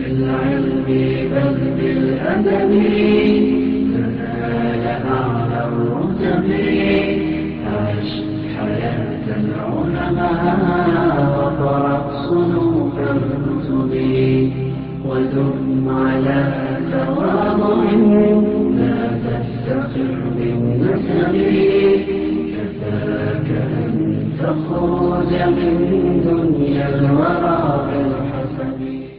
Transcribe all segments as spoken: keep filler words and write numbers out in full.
بالعلم بل بالأدب تنال أعلى الرتب. عش حياة العلماء وقرأ صنوف الكتب ودم على تواضع لا تفتخر بالنسب. كفاك أن تخرج من دنيا الورى بالحسب.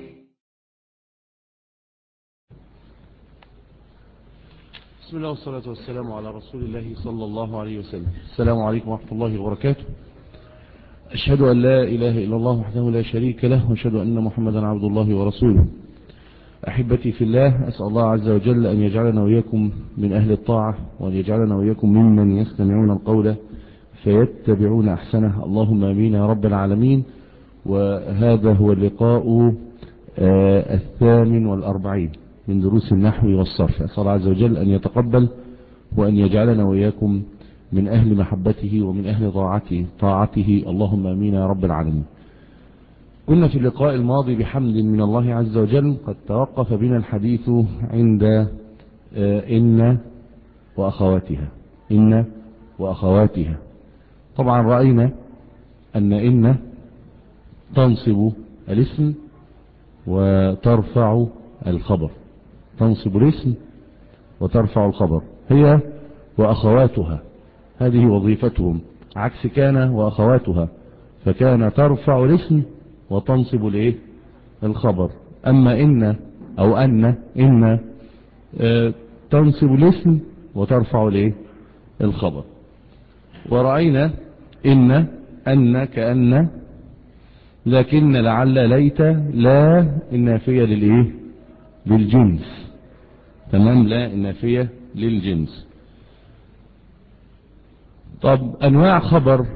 بسم الله والصلاة والسلام على رسول الله صلى الله عليه وسلم. السلام عليكم ورحمة الله وبركاته. أشهد أن لا إله إلا الله وحده لا شريك له، وأشهد أن محمدا عبد الله ورسوله. أحبتي في الله، أسأل الله عز وجل أن يجعلنا وإياكم من أهل الطاعة، وأن يجعلنا وإياكم ممن يستمعون القول فيتبعون أحسنه. اللهم آمين يا رب العالمين. وهذا هو اللقاء آه الثامن والأربعين من دروس النحو والصرف. أسأل الله عز وجل أن يتقبل وأن يجعلنا وإياكم من أهل محبته ومن أهل طاعته طاعته اللهم آمين يا رب العالمين. كنا في اللقاء الماضي بحمد من الله عز وجل قد توقف بنا الحديث عند آه إن وأخواتها. إن وأخواتها. طبعا رأينا أن إن تنصب الاسم وترفع الخبر. تنصب الاسم وترفع الخبر، هي وأخواتها، هذه وظيفتهم، عكس كان وأخواتها، فكان ترفع الاسم وتنصب الايه الخبر. أما إن أو أن إن آه تنصب الاسم وترفع الايه الخبر. ورأينا إن أن كأن لكن لعل ليت لا النافية للايه للجنس. تمام، لا النافية للجنس. طب أنواع خبر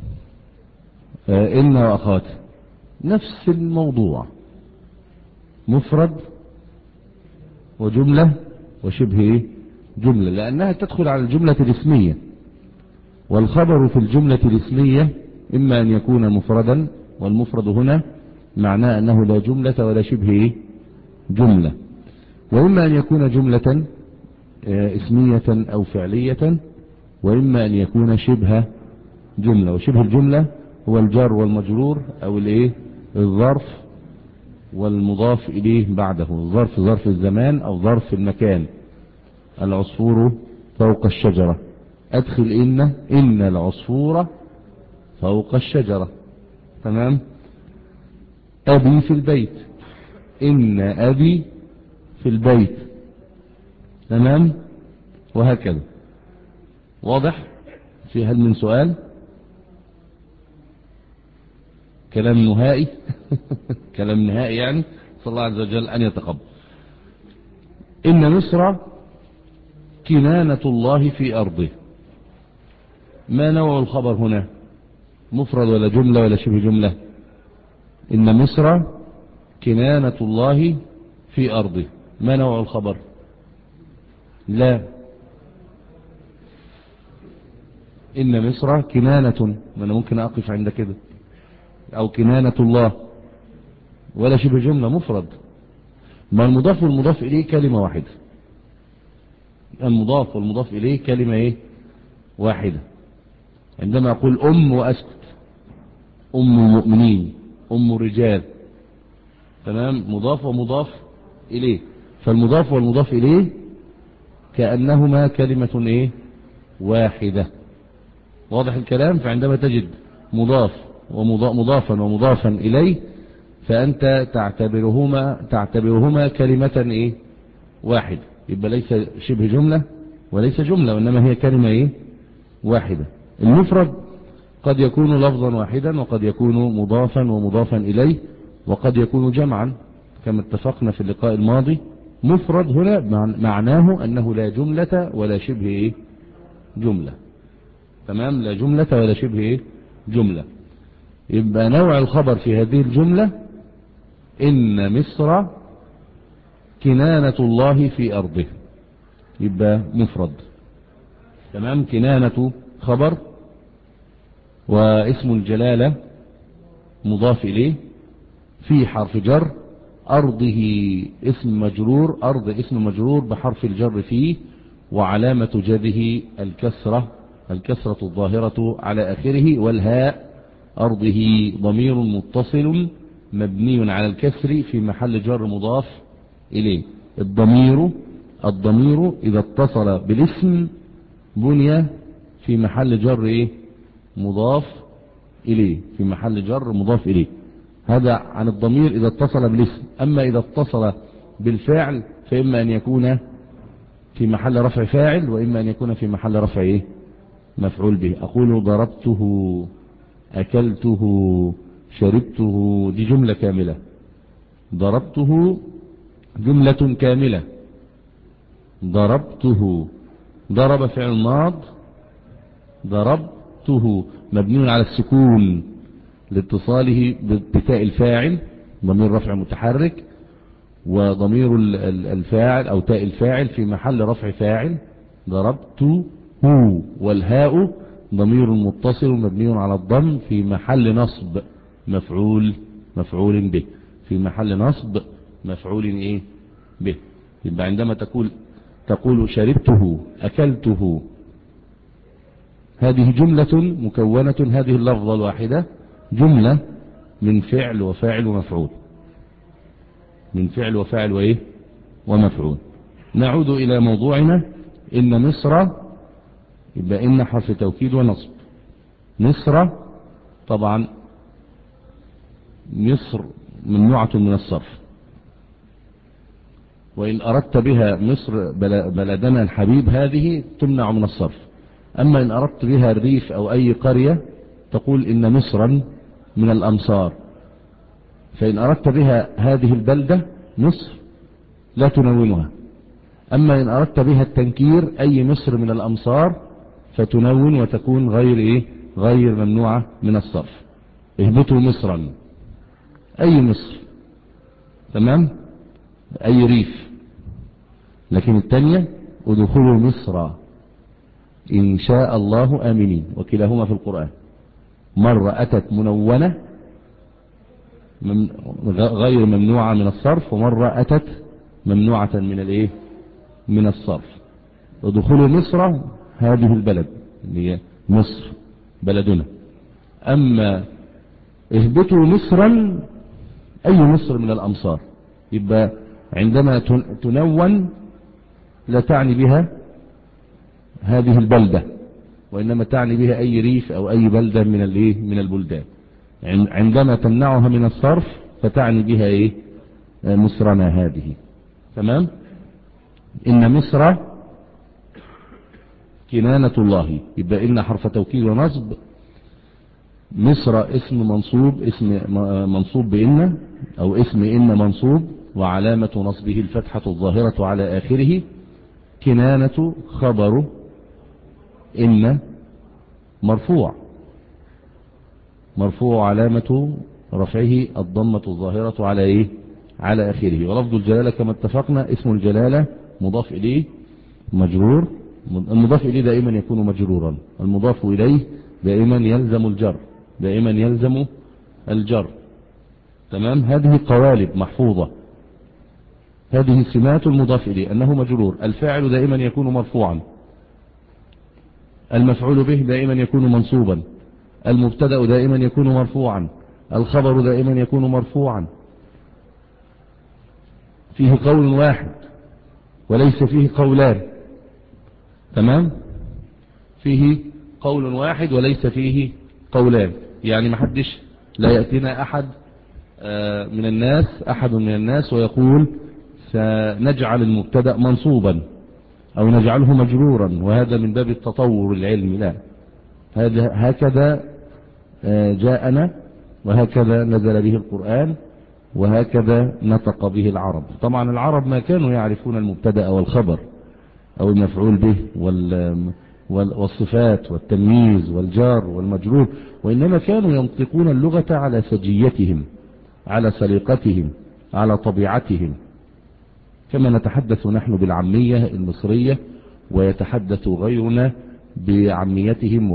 آه إن وأخواته نفس الموضوع، مفرد وجملة وشبه إيه؟ جملة، لأنها تدخل على الجملة الاسمية. والخبر في الجملة الاسمية إما أن يكون مفردا، والمفرد هنا معناه أنه لا جملة ولا شبه إيه؟ جملة، وإما أن يكون جملة اسمية أو فعلية، وإما أن يكون شبه جملة. وشبه الجملة هو الجار والمجرور أو الإيه الظرف والمضاف إليه بعده. الظرف ظرف الزمان أو ظرف المكان. العصفور فوق الشجرة، أدخل إن إن العصفور فوق الشجرة. تمام. أبي في البيت، إن أبي في البيت. تمام، وهكذا. واضح؟ في هل من سؤال؟ كلام نهائي كلام نهائي يعني. صلى الله عز وجل أن يتقبل. إن مصر كنانة الله في أرضه. ما نوع الخبر هنا؟ مفرد ولا جملة ولا شبه جملة؟ إن مصر كنانة الله في أرضه. ما نوع الخبر؟ لا. إن مصر كنانة، ما أنا ممكن أقف عند كده، أو كنانة الله، ولا شبه جملة، مفرد. ما المضاف والمضاف إليه كلمة واحدة. المضاف والمضاف إليه كلمة إيه؟ واحدة. عندما أقول أم وأسكت، أم المؤمنين، أم الرجال. تمام، مضاف ومضاف إليه. فالمضاف والمضاف إليه كأنهما كلمة إيه؟ واحدة. واضح الكلام؟ فعندما تجد مضاف ومضافا ومضافا إليه فأنت تعتبرهما تعتبرهما كلمة إيه؟ واحدة. يبقى ليس شبه جملة وليس جملة، وإنما هي كلمة إيه؟ واحدة. المفرد قد يكون لفظا واحدا، وقد يكون مضافا ومضافا إليه، وقد يكون جمعا كما اتفقنا في اللقاء الماضي. مفرد هنا معناه أنه لا جملة ولا شبه إيه؟ جملة. تمام، لا جملة ولا شبه إيه؟ جملة. يبقى نوع الخبر في هذه الجملة إن مصر كنانة الله في أرضه، يبقى مفرد. تمام، كنانة خبر، واسم الجلالة مضاف إليه، في حرف جر أرضه اسم مجرور، أرض اسم مجرور بحرف الجر فيه، وعلامة جره الكسرة، الكسرة الظاهرة على آخره، والهاء أرضه ضمير متصل مبني على الكسر في محل جر مضاف إليه. الضمير الضمير إذا اتصل بالاسم بني في محل جر إيه؟ مضاف إليه، في محل جر مضاف إليه. هذا عن الضمير إذا اتصل بالاسم. أما إذا اتصل بالفعل فإما أن يكون في محل رفع فاعل، وإما أن يكون في محل رفع إيه؟ مفعول به. أقول ضربته، أكلته، شربته، دي جملة كاملة. ضربته جملة كاملة. ضربته، ضرب فعل ماض، ضربته مبني على السكون لاتصاله بتاء الفاعل، ضمير رفع متحرك، وضمير الفاعل أو تاء الفاعل في محل رفع فاعل ضربته، والهاء ضمير متصل مبني على الضم في محل نصب مفعول مفعول به، في محل نصب مفعول ايه به. يبقى عندما تقول تقول شربته، أكلته، هذه جملة مكونة، هذه اللفظة الواحدة جملة من فعل وفاعل ومفعول، من فعل وفاعل وإيه ومفعول. نعود إلى موضوعنا. إن مصر، يبقى إن حرف توكيد ونصب. مصر طبعا مصر ممنوعة من الصرف، وإن أردت بها مصر بلدنا الحبيب هذه تمنع من الصرف. أما إن أردت بها الريف أو أي قرية تقول إن مصرا من الأمصار. فإن أردت بها هذه البلدة مصر لا تنونها. أما إن أردت بها التنكير أي مصر من الأمصار فتنون وتكون غير إيه غير ممنوعة من الصرف. اهبطوا مصرا، أي مصر، تمام، أي ريف. لكن الثانية ادخلوا مصر إن شاء الله آمنين، وكلاهما في القرآن. مرة أتت منونة غير ممنوعة من الصرف، ومرة أتت ممنوعة من الايه من الصرف. ادخلوا مصر هذه البلد اللي هي مصر بلدنا. أما اهبطوا مصرا أي مصر من الأمصار. يبقى عندما تنون لا تعني بها هذه البلدة، وإنما تعني بها أي ريف أو أي بلدة من الايه من البلدان. عندما تمنعها من الصرف فتعني بها ايه مصرنا هذه. تمام. إن مصر كنانة الله، يبقى إن حرف توكيد ونصب. مصر اسم منصوب، اسم منصوب بإن أو اسم إن منصوب، وعلامة نصبه الفتحة الظاهرة على آخره. كنانة خبر إن مرفوع، مرفوع علامة رفعه الضمة الظاهرة على إيه على آخره. ولفظ الجلالة كما اتفقنا اسم الجلالة مضاف إليه مجرور. المضاف إليه دائما يكون مجرورا، المضاف إليه دائما يلزم الجر، دائما يلزم الجر. تمام. هذه قوالب محفوظة، هذه سمات المضاف إليه أنه مجرور. الفاعل دائما يكون مرفوعا، المفعول به دائما يكون منصوبا، المبتدأ دائما يكون مرفوعا، الخبر دائما يكون مرفوعا. فيه قول واحد وليس فيه قولان. تمام. فيه قول واحد وليس فيه قولان، يعني ما حدش لا يأتينا أحد من الناس أحد من الناس ويقول سنجعل المبتدأ منصوبا أو نجعله مجرورا وهذا من باب التطور العلمي. لا، هذا هكذا جاءنا وهكذا نزل به القرآن وهكذا نطق به العرب. طبعا العرب ما كانوا يعرفون المبتدأ والخبر أو المفعول به والصفات والتمييز والجار والمجرور، وإنما كانوا ينطقون اللغة على سجيتهم، على سليقتهم، على طبيعتهم، كما نتحدث نحن بالعامية المصرية ويتحدث غيرنا بعاميتهم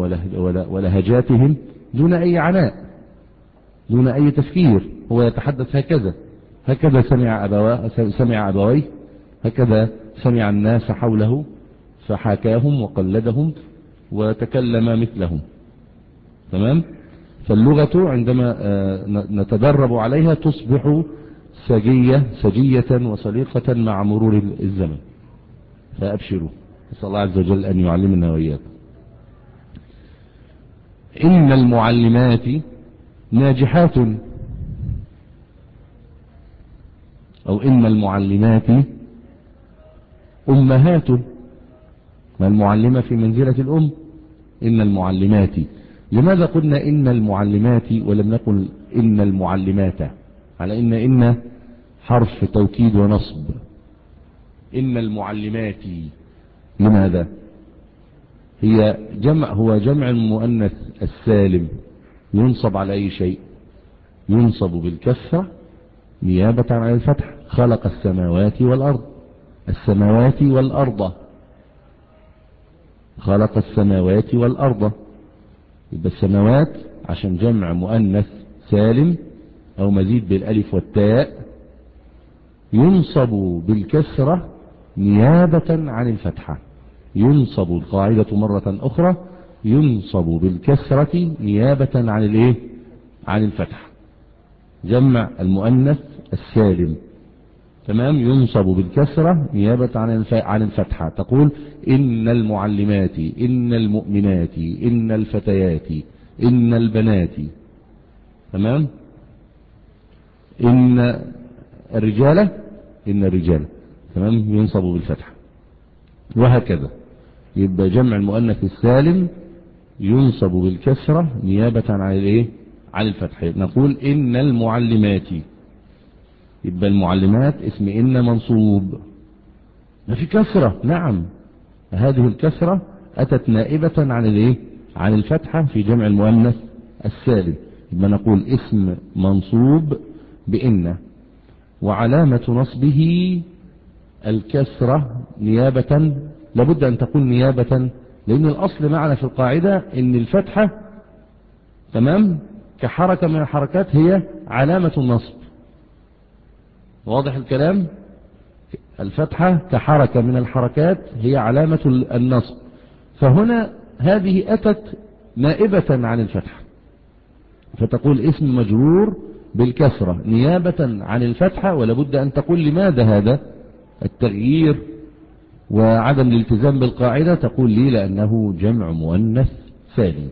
ولهجاتهم دون أي عناء، دون أي تفكير. هو يتحدث هكذا هكذا سمع أبواه سمع أبويه، هكذا سمع الناس حوله فحاكاهم وقلدهم وتكلم مثلهم. تمام. فاللغة عندما نتدرب عليها تصبح سجية سجية وسليقة مع مرور الزمن. فأبشروا، نسأل الله عز وجل أن يعلمنا وإياكم. إن المعلمات ناجحات، أو إن المعلمات أمهات، ما المعلمة في منزلة الأم. إن المعلمات، لماذا قلنا إن المعلمات ولم نقل إن المعلمات؟ على إن إن حرف توكيد ونصب. إن المعلمات لماذا؟ هي جمع، هو جمع المؤنث السالم، ينصب على أي شيء؟ ينصب بالكسرة نيابة عن الفتح. خلق السماوات والأرض، السماوات والأرض، خلق السماوات والأرض. يبقى السماوات عشان جمع مؤنث سالم أو مزيد بالألف والتاء ينصب بالكسرة نيابة عن الفتحة. ينصب القاعدة مرة أخرى، ينصب بالكسرة نيابة عن الايه؟ عن الفتحة. جمع المؤنث السالم، تمام، ينصب بالكسرة نيابة عن الفتحة. تقول إن المعلمات، إن المؤمنات، إن الفتيات، إن البنات. تمام. إن الرجالة، إن الرجال، تمام، ينصب بالفتحة. وهكذا يبقى جمع المؤنث السالم ينصب بالكسرة نيابة عن الايه؟ عن الفتحة. نقول إن المعلمات، يبقى المعلمات اسم إن منصوب، ما في كسرة. نعم، هذه الكسرة أتت نائبة عن الايه؟ عن الفتحة في جمع المؤنث السالم. يبقى نقول اسم منصوب بإن، وعلامة نصبه الكسرة نيابة، لابد أن تكون نيابة، لأن الأصل معنا في القاعدة إن الفتحة، تمام، كحركة من الحركات هي علامة النصب. واضح الكلام؟ الفتحة كحركة من الحركات هي علامة النصب، فهنا هذه أتت نائبة عن الفتحة، فتقول اسم مجرور بالكسرة نيابة عن الفتحة. ولابد أن تقول لماذا هذا التغيير وعدم الالتزام بالقاعدة؟ تقول لي لأنه جمع مؤنث سالم،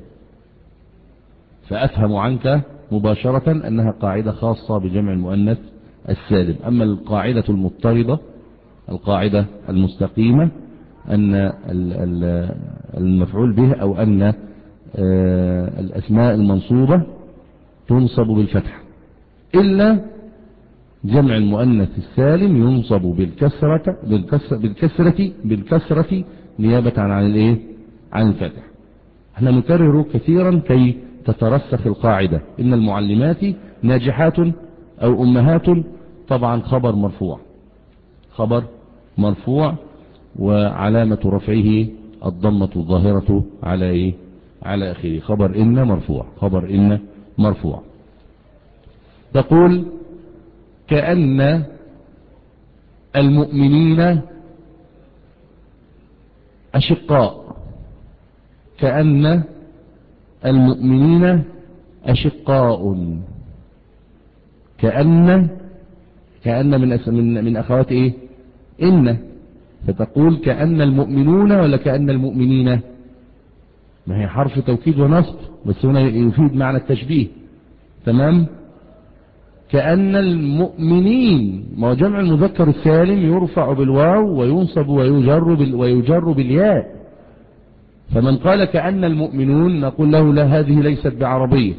فأفهم عنك مباشرة أنها قاعدة خاصة بجمع المؤنث السالم. أما القاعدة المضطردة، القاعدة المستقيمة، أن المفعول به أو أن الأسماء المنصوبة تنصب بالفتح، إلا جمع المؤنث السالم ينصب بالكسرة بالكسرة بالكسرة, بالكسرة نيابة عن الايه؟ عن الفتح. احنا نكرر كثيرا كي تترسخ القاعدة. إن المعلمات ناجحات أو أمهات، طبعا خبر مرفوع، خبر مرفوع، وعلامة رفعه الضمة الظاهرة على ايه؟ على آخره. خبر إن مرفوع، خبر إن مرفوع. تقول كأن المؤمنين أشقاء، كأن المؤمنين أشقاء. كأن كأن من من من أخوات إيه؟ إن. فتقول كأن المؤمنون ولا كأن المؤمنين؟ ما هي حرف توكيد ونصب، بس هنا يفيد معنى التشبيه. تمام. كأن المؤمنين، ما جمع المذكر السالم يرفع بالواو وينصب ويجر بال ويجر بالياء. فمن قال كأن المؤمنون نقول له لا، هذه ليست بعربية.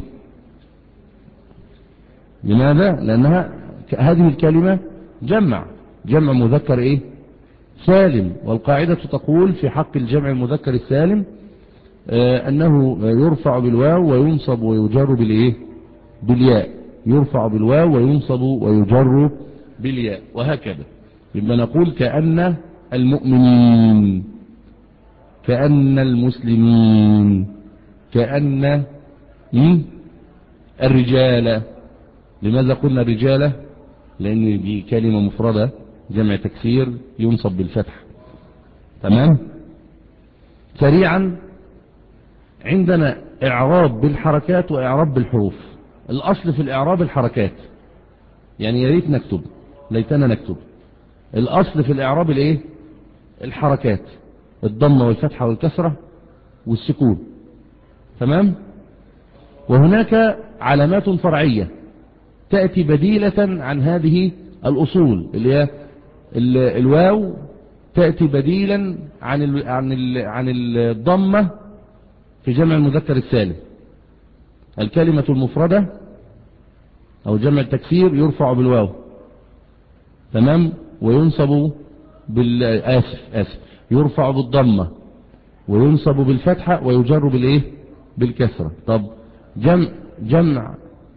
لماذا؟ لأنها هذه الكلمة جمع جمع مذكر إيه؟ سالم، والقاعدة تقول في حق الجمع المذكر السالم آه أنه يرفع بالواو وينصب ويجر بالإيه؟ بالياء. يرفع بالواو وينصب ويجر بالياء، وهكذا. يبقى نقول كأن المؤمنين، كأن المسلمين، كأن الرجال. لماذا قلنا الرجال؟ لأن دي كلمة مفردة جمع تكسير ينصب بالفتح. تمام. سريعا، عندنا إعراب بالحركات وإعراب بالحروف. الأصل في الإعراب الحركات، يعني يا ريت نكتب، ليتنا نكتب. الأصل في الإعراب الإيه؟ الحركات، الضمة والفتحة والكسرة والسكون. تمام. وهناك علامات فرعية تأتي بديلة عن هذه الأصول، اللي هي الواو تأتي بديلا عن ال عن ال عن الضمة في جمع المذكر السالم. الكلمة المفردة أو جمع التكسير يرفع بالواو. تمام. وينصب بالآسف آسف يرفع بالضمة وينصب بالفتحة ويجر بالإيه؟ بالكسرة. طب جمع جمع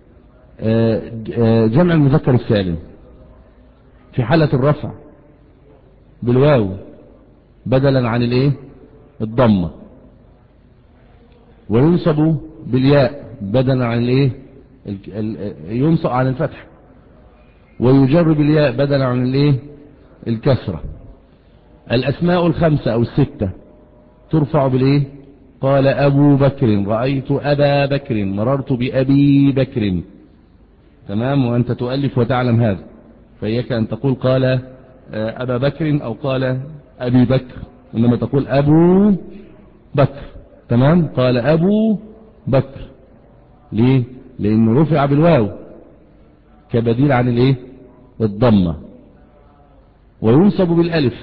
جمع المذكر السالم في حالة الرفع بالواو بدلا عن الايه؟ الضمة، وينصب بالياء بدلا عن الايه؟ ينصب عن الفتح، ويجر بالياء بدلا عن الايه؟ الكسرة. الاسماء الخمسة او الستة ترفع بالايه؟ قال ابو بكر، رأيت ابا بكر، مررت بابي بكر. تمام. وانت تؤلف وتعلم هذا، فإياك أن تقول قال أبا بكر أو قال أبي بكر، إنما تقول أبو بكر. تمام. قال أبو بكر. ليه؟ لأنه رفع بالواو كبديل عن الايه؟ الضمة. وينصب بالألف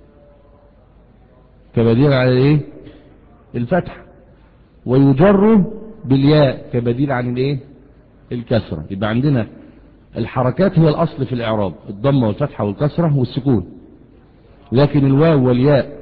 كبديل عن الايه؟ الفتح. ويجر بالياء كبديل عن الايه؟ الكسرة. يبقى عندنا الحركات هي الأصل في الإعراب، الضمة والفتحة والكسرة والسكون. لكن الواو والياء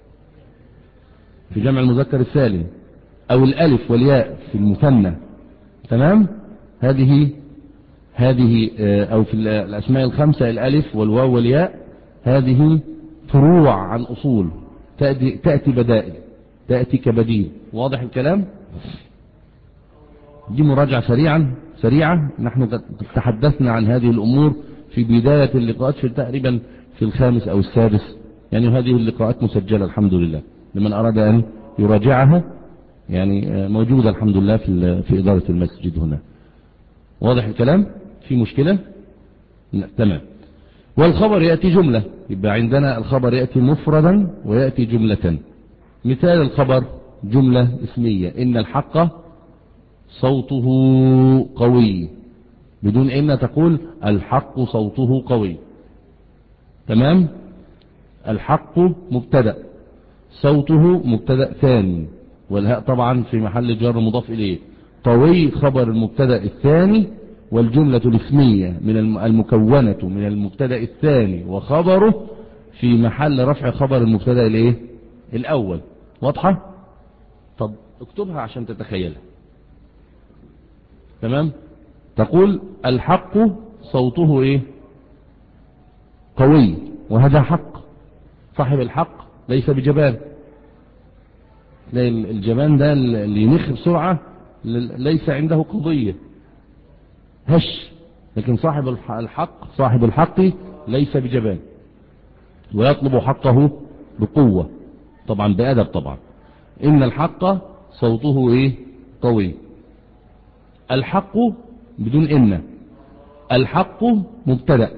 في جمع المذكر السالم أو الألف والياء في المثنى، تمام، هذه هذه أو في الأسماء الخمسة الألف والواو والياء هذه فروع عن أصول، تأتي, تأتي بدائل، تأتي كبديل. واضح الكلام؟ دي مراجعة سريعا سريعة. نحن تحدثنا عن هذه الأمور في بداية اللقاءات في تقريبا في الخامس أو السادس، يعني هذه اللقاءات مسجلة الحمد لله لمن أراد أن يراجعها، يعني موجودة الحمد لله في في إدارة المسجد هنا. واضح الكلام؟ في مشكلة؟ لا. تمام. والخبر يأتي جملة، يبقى عندنا الخبر يأتي مفردا ويأتي جملة. مثال الخبر جملة اسمية: إن الحق صوته قوي. بدون إن تقول الحق صوته قوي. تمام. الحق مبتدأ، صوته مبتدأ ثاني، والهاء طبعا في محل جر مضاف إليه. قوي خبر المبتدأ الثاني، والجملة الاسمية من المكونة من المبتدأ الثاني وخبره في محل رفع خبر المبتدأ الايه؟ الأول. واضحة؟ طب اكتبها عشان تتخيلها. تمام. تقول الحق صوته ايه؟ قوي، وهذا حق. صاحب الحق ليس بجبان، الجبان ده اللي ينخ بسرعة ليس عنده قضية، هش. لكن صاحب الحق صاحب الحق ليس بجبان، ويطلب حقه بقوة، طبعا بأدب. طبعا إن الحق صوته ايه؟ قوي. الحق بدون إن، الحق مبتدأ،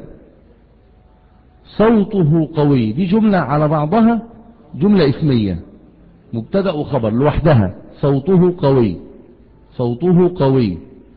صوته قوي. دي جملة على بعضها جملة اسمية، مبتدأ وخبر لوحدها. صوته قوي، صوته قوي.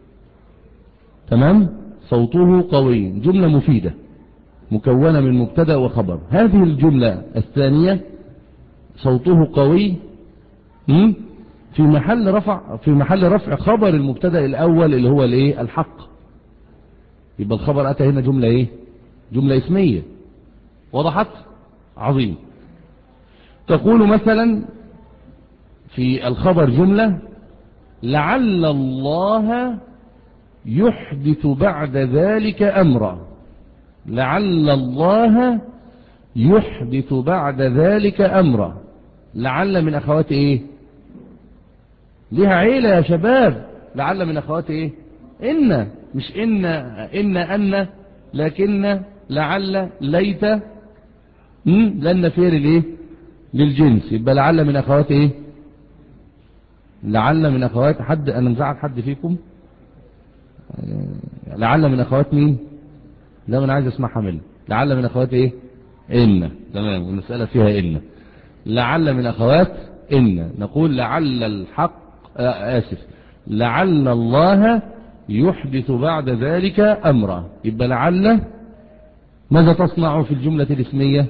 تمام. صوته قوي جملة مفيدة مكونة من مبتدأ وخبر. هذه الجملة الثانية صوته قوي في محل رفع في محل رفع خبر المبتدأ الأول اللي هو الايه؟ الحق. يبقى الخبر أتى هنا جملة ايه؟ جملة اسمية. وضحت؟ عظيم. تقول مثلا في الخبر جملة: لعل الله يحدث بعد ذلك أمرا. لعل الله يحدث بعد ذلك أمرا. لعل من أخوات إيه؟ لها عيلة يا شباب. لعل من أخوات إيه؟ إن، مش إن إن أن لكن لعل ليت لن فيه للايه للجنس. يبقى لعل من اخوات ايه لعل من اخوات حد انا مزعل حد فيكم لعل من اخوات مين لا انا عايز اسمعها منه لعل من اخوات ايه ان تمام المسألة فيها ان لعل من اخوات ان نقول لعل الحق آه اسف لعل الله يحدث بعد ذلك امرا. يبقى لعل ماذا تصنع في الجملة الاسمية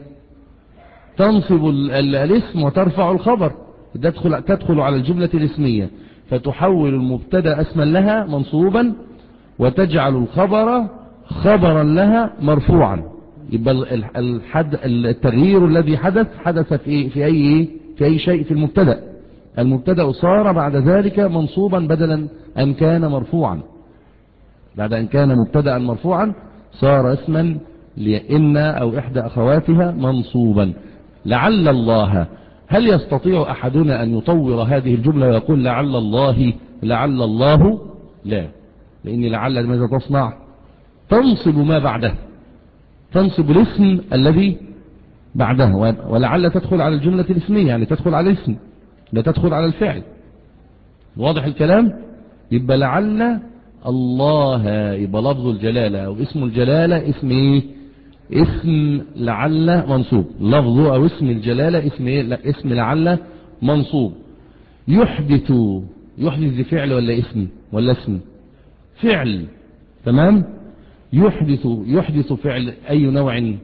تنصب الاسم وترفع الخبر تدخل, تدخل على الجملة الاسمية فتحول المبتدا اسما لها منصوبا وتجعل الخبر خبرا لها مرفوعا. يبقى الحد التغيير الذي حدث حدث في في اي في اي شيء في المبتدا. المبتدا صار بعد ذلك منصوبا بدلا ان كان مرفوعا. بعد ان كان مبتدا مرفوعا صار اسما لإن او احدى اخواتها منصوبا. لعل الله هل يستطيع احدنا ان يطور هذه الجملة ويقول لعل الله لعل الله لا لان لعل ماذا تصنع تنصب ما بعده تنصب الاسم الذي بعده ولعل تدخل على الجملة الاسمية يعني تدخل على الاسم لا تدخل على الفعل. واضح الكلام. يبقى لعل الله يبقى لفظ الجلالة او اسم الجلالة اسم ايه اسم لعل منصوب لفظه او اسم الجلالة اسم ايه لا اسم لعل منصوب. يحدث يحدث دي فعل ولا اسم ولا اسم فعل تمام. يحدث يحدث فعل اي نوع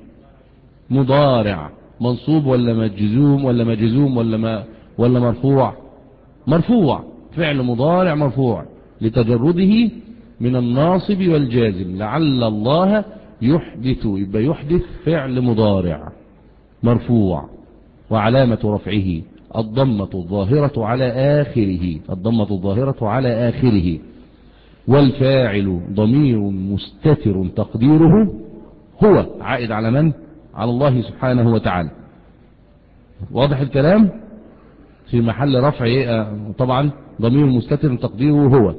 مضارع منصوب ولا مجزوم ولا مجزوم ولا ما ولا مرفوع مرفوع فعل مضارع مرفوع لتجرده من الناصب والجازم. لعل الله يحدث يبقى يحدث فعل مضارع مرفوع وعلامة رفعه الضمة الظاهرة على آخره الضمة الظاهرة على آخره والفاعل ضمير مستتر تقديره هو عائد على من على الله سبحانه وتعالى. واضح الكلام. في محل رفع طبعا ضمير مستتر تقديره هو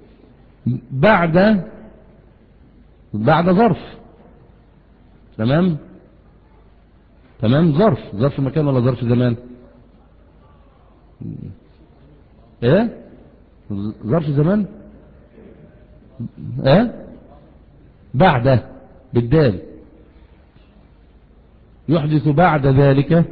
بعد بعد ظرف تمام تمام ظرف ظرف مكان ولا ظرف زمان ايه ظرف زمان ايه بعد بالدال يحدث بعد ذلك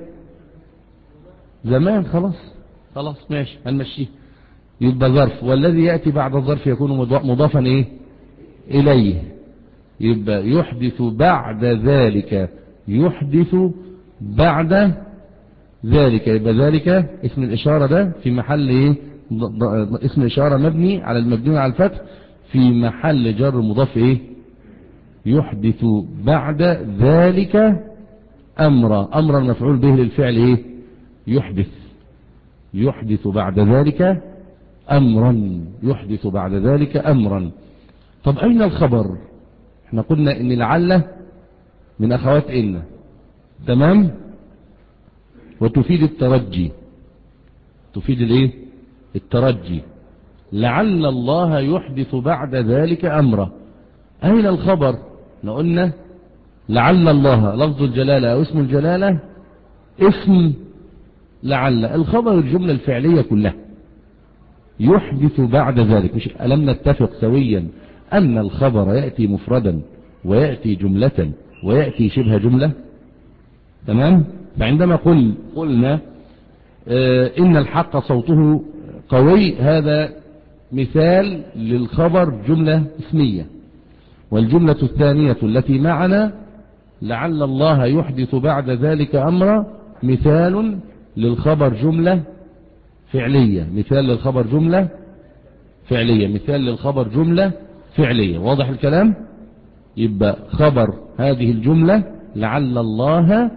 زمان خلاص خلاص ماشي هنمشيه. يبقى ظرف والذي يأتي بعد الظرف يكون مضافا ايه اليه. يبقى يحدث بعد ذلك يحدث بعد ذلك يبقى ذلك اسم الإشارة ده في محل ايه اسم إشارة مبني على المبني على الفتح في محل جر مضاف ايه يحدث بعد ذلك أمرا أمرا مفعول به للفعل ايه يحدث يحدث بعد ذلك أمرا يحدث بعد ذلك أمرا. طب أين الخبر؟ احنا قلنا ان لعل من أخوات إن تمام وتفيد الترجي تفيد الايه الترجي. لعل الله يحدث بعد ذلك أمرا. أين الخبر؟ احنا قلنا لعل الله لفظ الجلالة أو اسم الجلالة اسم لعل الخبر الجملة الفعلية كلها يحدث بعد ذلك. مش ألم نتفق سويا أن الخبر يأتي مفردا ويأتي جملة ويأتي شبه جملة تمام. فعندما قل قلنا اه إن الحق صوته قوي هذا مثال للخبر جملة اسمية. والجملة الثانية التي معنا لعل الله يحدث بعد ذلك أمرا مثال للخبر جملة فعلية مثال للخبر جملة فعلية مثال للخبر جملة فعلية. واضح الكلام. يبقى خبر هذه الجملة لعل الله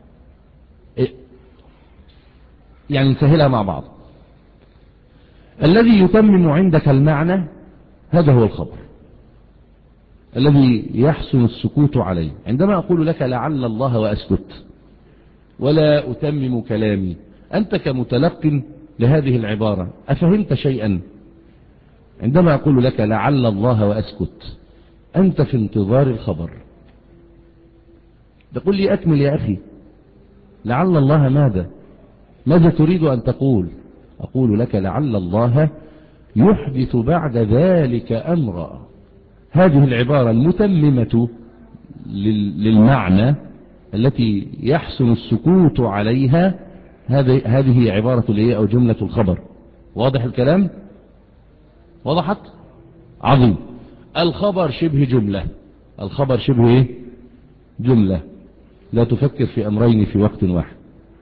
يعني نسهلها مع بعض. الذي يتمم عندك المعنى هذا هو الخبر الذي يحسن السكوت عليه. عندما أقول لك لعل الله وأسكت ولا أتمم كلامي أنت كمتلق لهذه العبارة أفهمت شيئا؟ عندما أقول لك لعل الله وأسكت أنت في انتظار الخبر تقول لي أكمل يا أخي. لعل الله ماذا؟ ماذا تريد أن تقول؟ أقول لك لعل الله يحدث بعد ذلك أمرا. هذه العبارة المتممة للمعنى التي يحسن السكوت عليها، هذه عبارة الايه أو جملة الخبر. واضح الكلام؟ وضحت؟ عظيم. الخبر شبه جملة. الخبر شبه ايه؟ جملة. لا تفكر في أمرين في وقت واحد.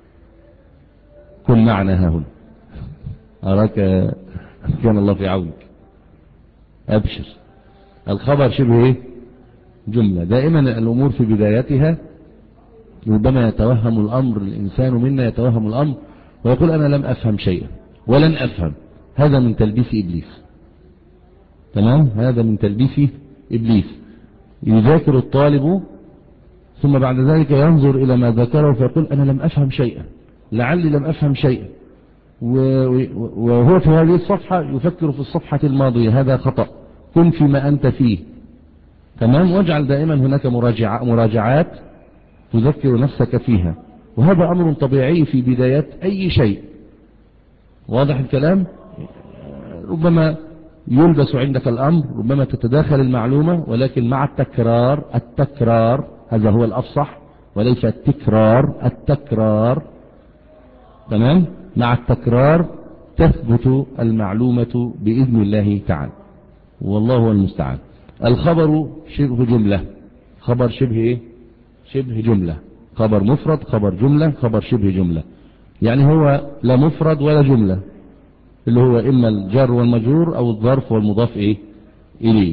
كن معنا هنا. أراك كان الله في عونك. أبشر. الخبر شبه ايه؟ جملة. دائما الأمور في بدايتها ربما يتوهم الأمر، الإنسان منا يتوهم الأمر ويقول أنا لم أفهم شيئا ولن أفهم. هذا من تلبيس إبليس. تمام؟ هذا من تلبيس إبليس. يذاكر الطالب ثم بعد ذلك ينظر إلى ما ذكره فيقول أنا لم أفهم شيئا، لعلي لم أفهم شيئا، وهو في هذه الصفحة يفكر في الصفحة الماضية. هذا خطأ. كن فيما أنت فيه. تمام؟ واجعل دائما هناك مراجع مراجعات تذكر نفسك فيها، وهذا أمر طبيعي في بدايات أي شيء. واضح الكلام؟ ربما يلبس عندك الأمر، ربما تتداخل المعلومة، ولكن مع التكرار، التكرار هذا هو الأفصح وليس التكرار، التكرار. تمام؟ مع التكرار تثبت المعلومة بإذن الله تعالى، والله هو المستعان. الخبر شبه جملة. خبر شبه ايه؟ شبه جملة. خبر مفرد، خبر جملة، خبر شبه جملة. يعني هو لا مفرد ولا جملة، اللي هو إما الجر والمجرور أو الظرف والمضاف إيه؟ إليه.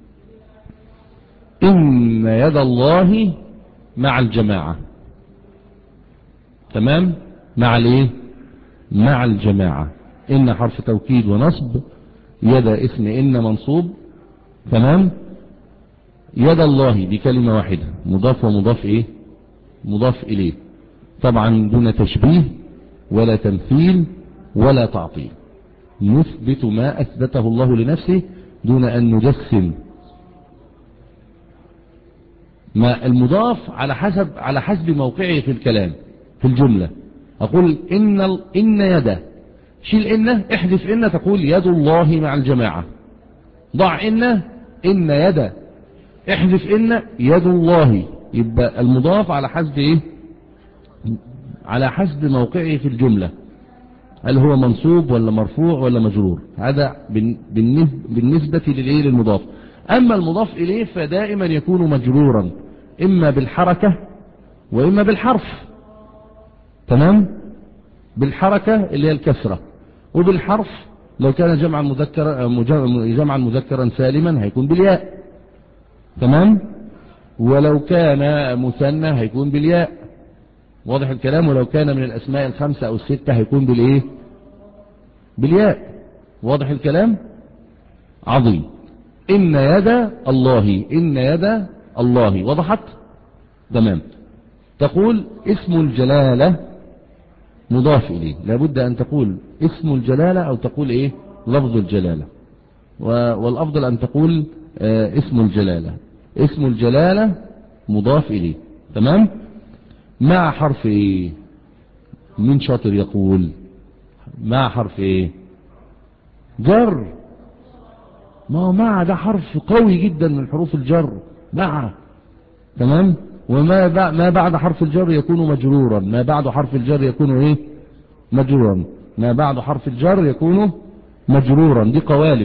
إن يد الله مع الجماعة. تمام؟ مع الإيه؟ مع الجماعة. إن حرف توكيد ونصب، يد اسم إن منصوب. تمام؟ يد الله بكلمة واحدة، مضاف ومضاف إيه؟ مضاف إليه. طبعا دون تشبيه ولا تمثيل ولا تعطيل. نثبت ما أثبته الله لنفسه دون أن نجسم. ما المضاف على حسب على حسب موقعه في الكلام في الجملة. أقول إن إن يده، شيل إن، احذف إن، تقول يد الله مع الجماعة. ضع إن، إن يد، احذف إن، يد الله. يبقى المضاف على حسب إيه؟ على حسب موقعه في الجملة، هل هو منصوب ولا مرفوع ولا مجرور. هذا بالنسبة للإيه؟ للمضاف. أما المضاف إليه فدائما يكون مجرورا، إما بالحركة وإما بالحرف. تمام؟ بالحركة اللي هي الكسرة، وبالحرف لو كان جمعا مذكرا جمعا مذكرا سالما هيكون بالياء. تمام؟ ولو كان مثنى هيكون بالياء. واضح الكلام؟ ولو كان من الأسماء الخمسة أو الستة هيكون بالإيه؟ بالياء. واضح الكلام؟ عظيم. إن يد الله، إن يد الله. وضحت؟ تمام. تقول اسم الجلالة مضاف إليه. لابد أن تقول اسم الجلالة أو تقول إيه؟ لفظ الجلالة. والأفضل أن تقول آه اسم الجلالة. اسم الجلالة مضاف إليه. تمام؟ مع حرف ايه؟ من شاطر يقول مع حرف ايه؟ جر. ما هو مع ده حرف قوي جدا من حروف الجر، مع. تمام؟ وما ما بعد حرف الجر يكون مجرورا. ما بعد حرف الجر يكون ايه؟ مجرورا. ما بعد حرف الجر يكون مجرورا. دي قوالب.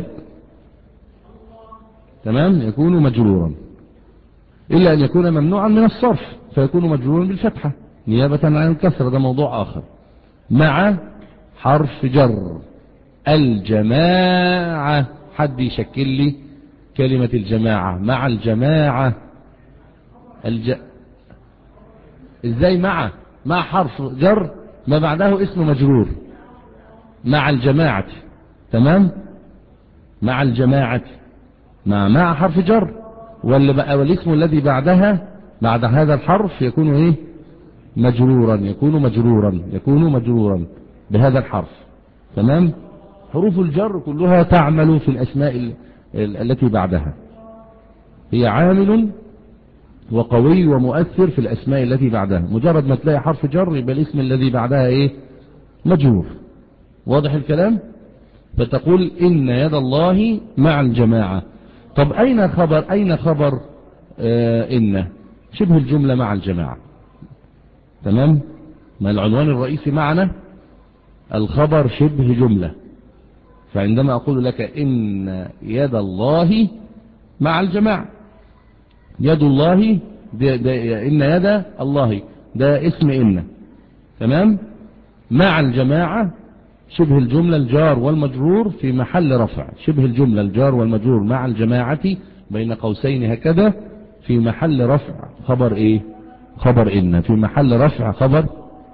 تمام؟ يكون مجرورا إلا أن يكون ممنوعا من الصرف فيكون مجرورا بالفتحة نيابة عن الكسرة. ده موضوع آخر. مع حرف جر. الجماعة. حد يشكل لي كلمة الجماعة. مع الجماعة. الج... ازاي مع مع حرف جر ما بعده اسم مجرور. مع الجماعة. تمام؟ مع الجماعة. مع مع حرف جر، والاسم الذي بعدها بعد هذا الحرف يكون ايه؟ مجرورا. يكون مجرورا يكون مجرورا بهذا الحرف. تمام؟ حروف الجر كلها تعمل في الأسماء التي بعدها. هي عامل وقوي ومؤثر في الأسماء التي بعدها. مجرد ما تلاقي حرف جر يبقى الاسم الذي بعدها إيه؟ مجرور. واضح الكلام؟ فتقول إن يد الله مع الجماعة. طب أين خبر أين خبر آه إن؟ شبه الجملة مع الجماعة. تمام؟ ما العنوان الرئيسي معنا الخبر شبه جملة. فعندما أقول لك إن يد الله مع الجماعة، يد الله ده ده إن يد الله ده اسم إن. تمام؟ مع الجماعة شبه الجملة الجار والمجرور في محل رفع. شبه الجملة الجار والمجرور مع الجماعة بين قوسين هكذا في محل رفع خبر إيه؟ خبر إن. في محل رفع خبر.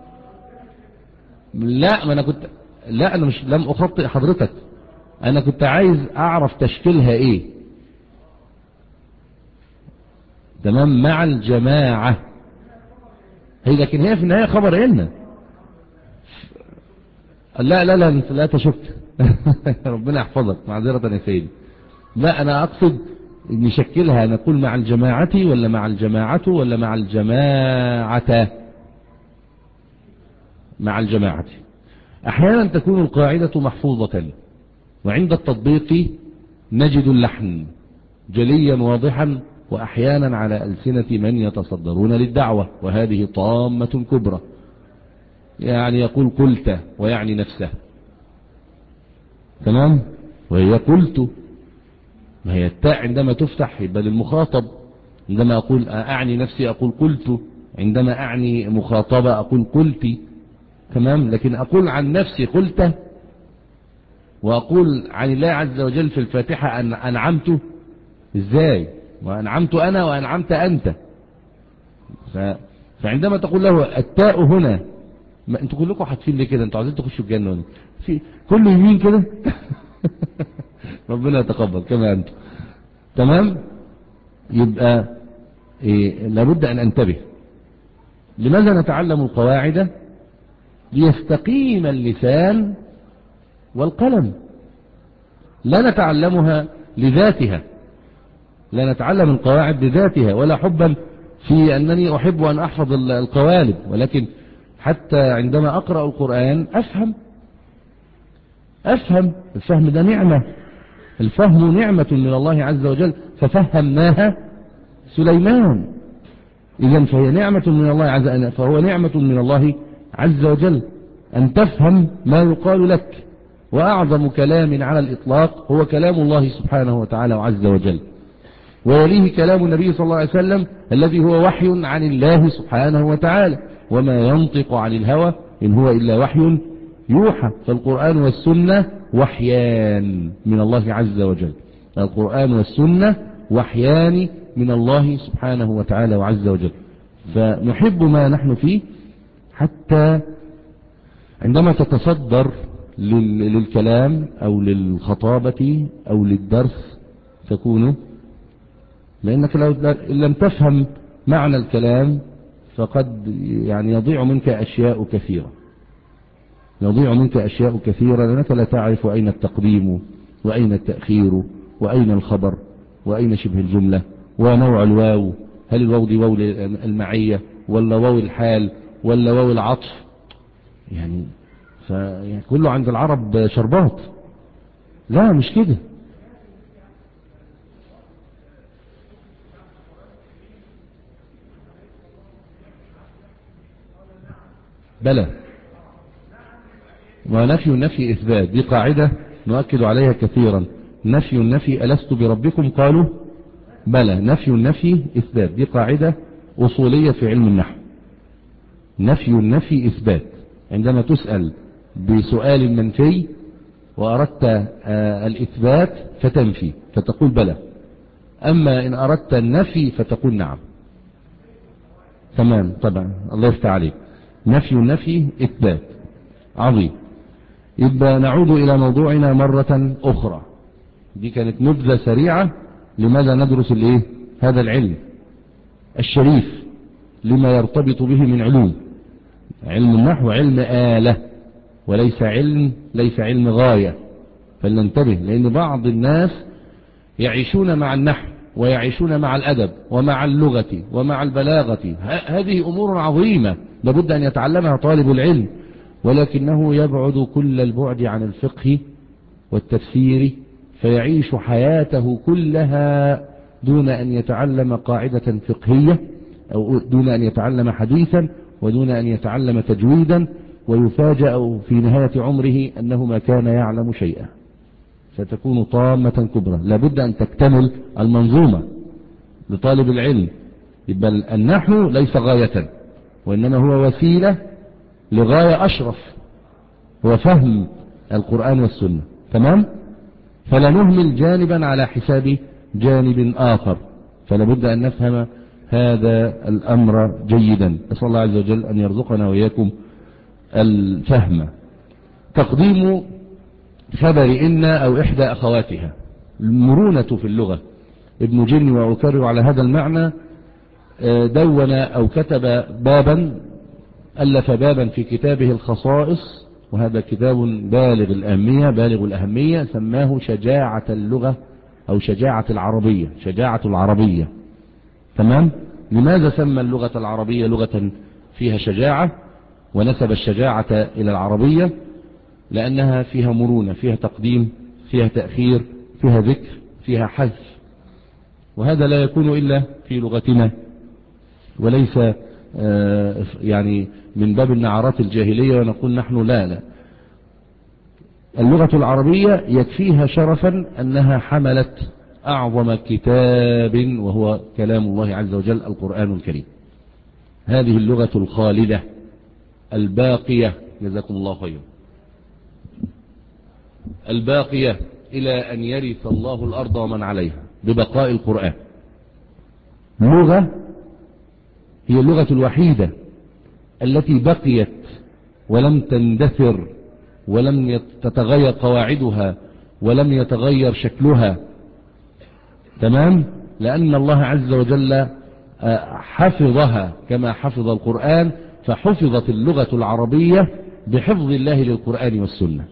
لا ما أنا كنت لا أنا مش لم أخطئ حضرتك، أنا كنت عايز أعرف تشكيلها إيه. تمام؟ مع الجماعة هي، لكن هي في النهاية خبر إن. لا لا لا لا تشك ربنا يحفظك، معذرة يا سيدي. لا أنا أقصد نشكلها، نقول مع الجماعة ولا مع الجماعة ولا مع الجماعة. مع الجماعة. أحيانا تكون القاعدة محفوظة وعند التطبيق نجد اللحن جليا واضحا، وأحيانا على ألسنة من يتصدرون للدعوة، وهذه طامة كبرى. يعني يقول قلت ويعني نفسه. تمام؟ وهي قلت، ما هي التاء عندما تفتح يبقى للمخاطب. عندما أقول أعني نفسي أقول قلت، عندما أعني مخاطبة أقول قلتي. تمام؟ لكن أقول عن نفسي قلت، وأقول عن الله عز وجل في الفاتحة أن أنعمت. إزاي؟ وأنعمت أنا وأنعمت أنت. ف... فعندما تقول له التاء هنا، ما انتوا كلكم حاطين ليه كده؟ انتوا عايزين تخشوا الجنة في كله يمين كده ربنا يتقبل كما انتم. تمام؟ يبقى إيه؟ لابد ان انتبه. لماذا نتعلم القواعد؟ ليستقيم اللسان والقلم. لا نتعلمها لذاتها، لا نتعلم القواعد لذاتها ولا حبا في أنني أحب أن أحفظ القوالب، ولكن حتى عندما أقرأ القرآن أفهم. أفهم. الفهم ده نعمة. الفهم نعمة من الله عز وجل، ففهمناها سليمان. إذن فهي نعمة من الله عز وجل، فهو نعمة من الله عز وجل أن تفهم ما يقال لك. وأعظم كلام على الإطلاق هو كلام الله سبحانه وتعالى وعز وجل، ويليه كلام النبي صلى الله عليه وسلم الذي هو وحي عن الله سبحانه وتعالى، وما ينطق عن الهوى إن هو إلا وحي يوحى. فالقرآن والسنة وحيان من الله عز وجل. القرآن والسنة وحيان من الله سبحانه وتعالى وعز وجل. فنحب ما نحن فيه، حتى عندما تتصدر للكلام أو للخطابة أو للدرس تكون، لأنك لو لم تفهم معنى الكلام فقد يعني يضيع منك أشياء كثيرة. يضيع منك أشياء كثيرة لأنك لا تعرف أين التقديم وأين التأخير وأين الخبر وأين شبه الجملة ونوع الواو. هل الواو دي واو المعية ولا واو الحال ولا واو العطف؟ يعني فكله عند العرب شربات. لا مش كده. بلى. ونفي النفي إثبات، دي قاعدة نؤكد عليها كثيرا. نفي النفي ألست بربكم قالوا بلى. نفي النفي إثبات، دي قاعدة أصولية في علم النحو. نفي النفي إثبات. عندما تسأل بسؤال منفي وأردت آه الإثبات فتنفي فتقول بلى، أما إن أردت النفي فتقول نعم. تمام طبعا، الله يفتح عليك. نفي النفي إثبات. عظيم. يبقى نعود إلى موضوعنا مرة أخرى. دي كانت نبذة سريعة لماذا ندرس الايه هذا العلم الشريف، لما يرتبط به من علوم. علم النحو علم آلة وليس علم ليس علم غاية. فلننتبه، لأن بعض الناس يعيشون مع النحو ويعيشون مع الأدب ومع اللغة ومع البلاغة. هذه أمور عظيمة لابد أن يتعلمها طالب العلم، ولكنه يبعد كل البعد عن الفقه والتفسير، فيعيش حياته كلها دون أن يتعلم قاعدة فقهية، أو دون أن يتعلم حديثا، ودون أن يتعلم تجويدا، ويفاجأ في نهاية عمره أنه ما كان يعلم شيئا. ستكون طامة كبرى. لابد أن تكتمل المنظومة لطالب العلم. بل النحو ليس غاية، وإنما هو وسيلة لغاية أشرف، هو فهم القرآن والسنة. تمام؟ فلا نهمل جانبا على حساب جانب آخر، فلابد أن نفهم هذا الأمر جيدا. أسأل الله عز وجل أن يرزقنا وإياكم الفهم. تقديم خبر إن أو إحدى أخواتها، المرونة في اللغة. ابن جن وأكرر على هذا المعنى دون أو كتب بابا، ألف بابا في كتابه الخصائص، وهذا كتاب بالغ الأهمية بالغ الأهمية سماه شجاعة اللغة أو شجاعة العربية، شجاعة العربية. تمام؟ لماذا سمى اللغة العربية لغة فيها شجاعة ونسب الشجاعة إلى العربية؟ لأنها فيها مرونة، فيها تقديم، فيها تأخير، فيها ذكر، فيها حذف، وهذا لا يكون إلا في لغتنا، وليس يعني من باب النعرات الجاهلية ونقول نحن لا لا. اللغة العربية يكفيها شرفا أنها حملت أعظم كتاب وهو كلام الله عز وجل القرآن الكريم. هذه اللغة الخالدة الباقية، جزاكم الله خيرا، الباقية إلى أن يرث الله الأرض ومن عليها ببقاء القرآن. لغة هي اللغة الوحيدة التي بقيت ولم تندثر ولم تتغير قواعدها ولم يتغير شكلها. تمام؟ لأن الله عز وجل حفظها كما حفظ القرآن، فحفظت اللغة العربية بحفظ الله للقرآن والسنة.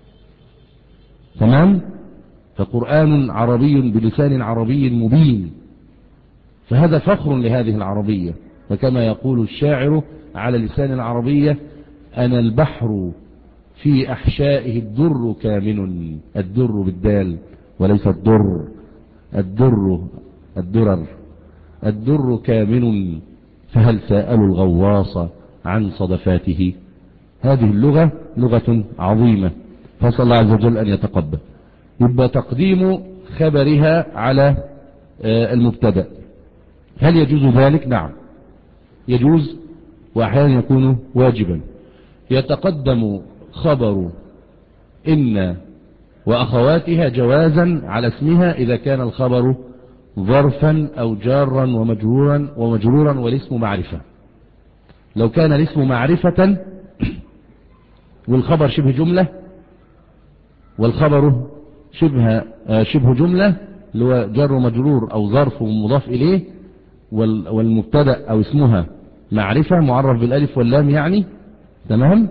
تمام؟ فقرآن عربي بلسان عربي مبين، فهذا فخر لهذه العربية. وكما يقول الشاعر على لسان العربية: أنا البحر في أحشائه الدر كامن. الدر بالدال وليس الدر، الدر الدرر، الدر كامن، فهل سألوا الغواص عن صدفاته. هذه اللغة لغة عظيمة، فأسأل الله عز وجل أن يتقبل. يبقى تقديم خبرها على المبتدأ، هل يجوز ذلك؟ نعم يجوز، وأحيانا يكون واجبا. يتقدم خبر إن وأخواتها جوازا على اسمها إذا كان الخبر ظرفا أو جارا ومجرورا ومجرورا والاسم معرفة. لو كان الاسم معرفة والخبر شبه جملة، والخبر شبه شبه جملة اللي هو جار ومجرور أو ظرف ومضاف إليه، والمبتدأ أو اسمها معرفة معرف بالألف واللام يعني، تمام،